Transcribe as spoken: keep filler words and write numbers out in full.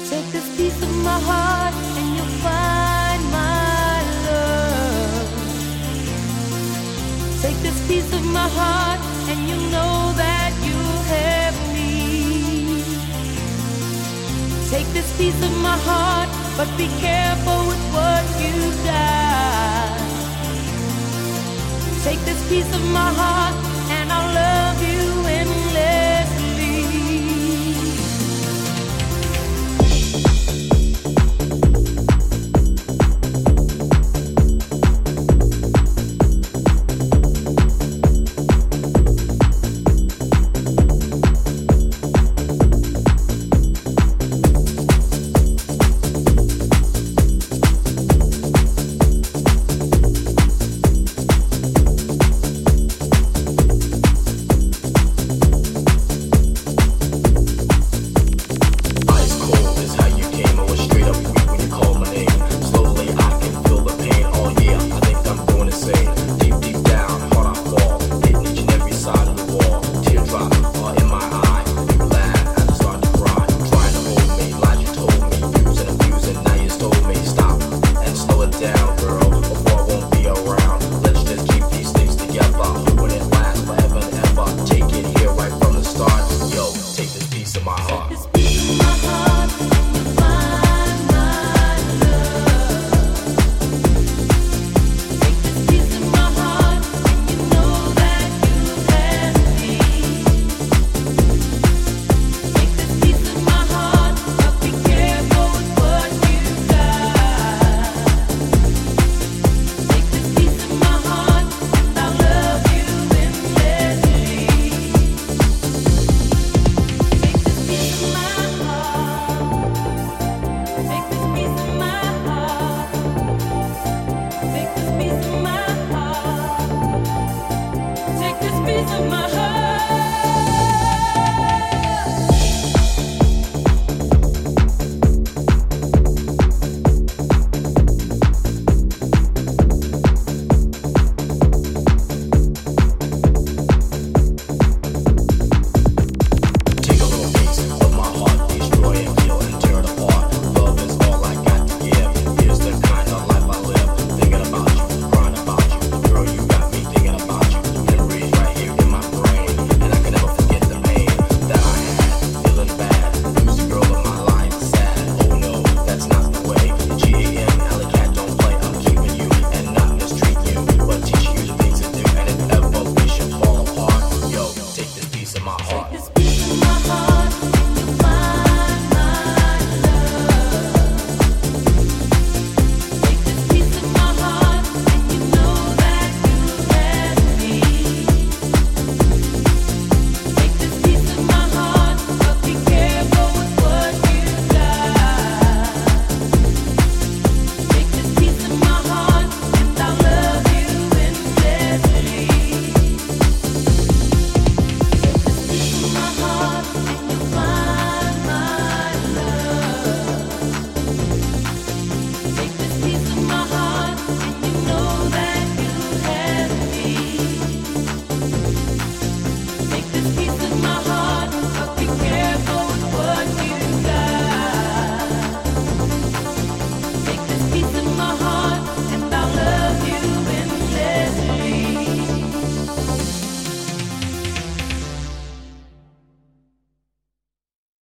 Take this piece of my heart and you'll find my love. Take this piece of my heart and you know that you'll have me. Take this piece of my heart, but be careful with what you've done. Take this piece of my heart and I'll love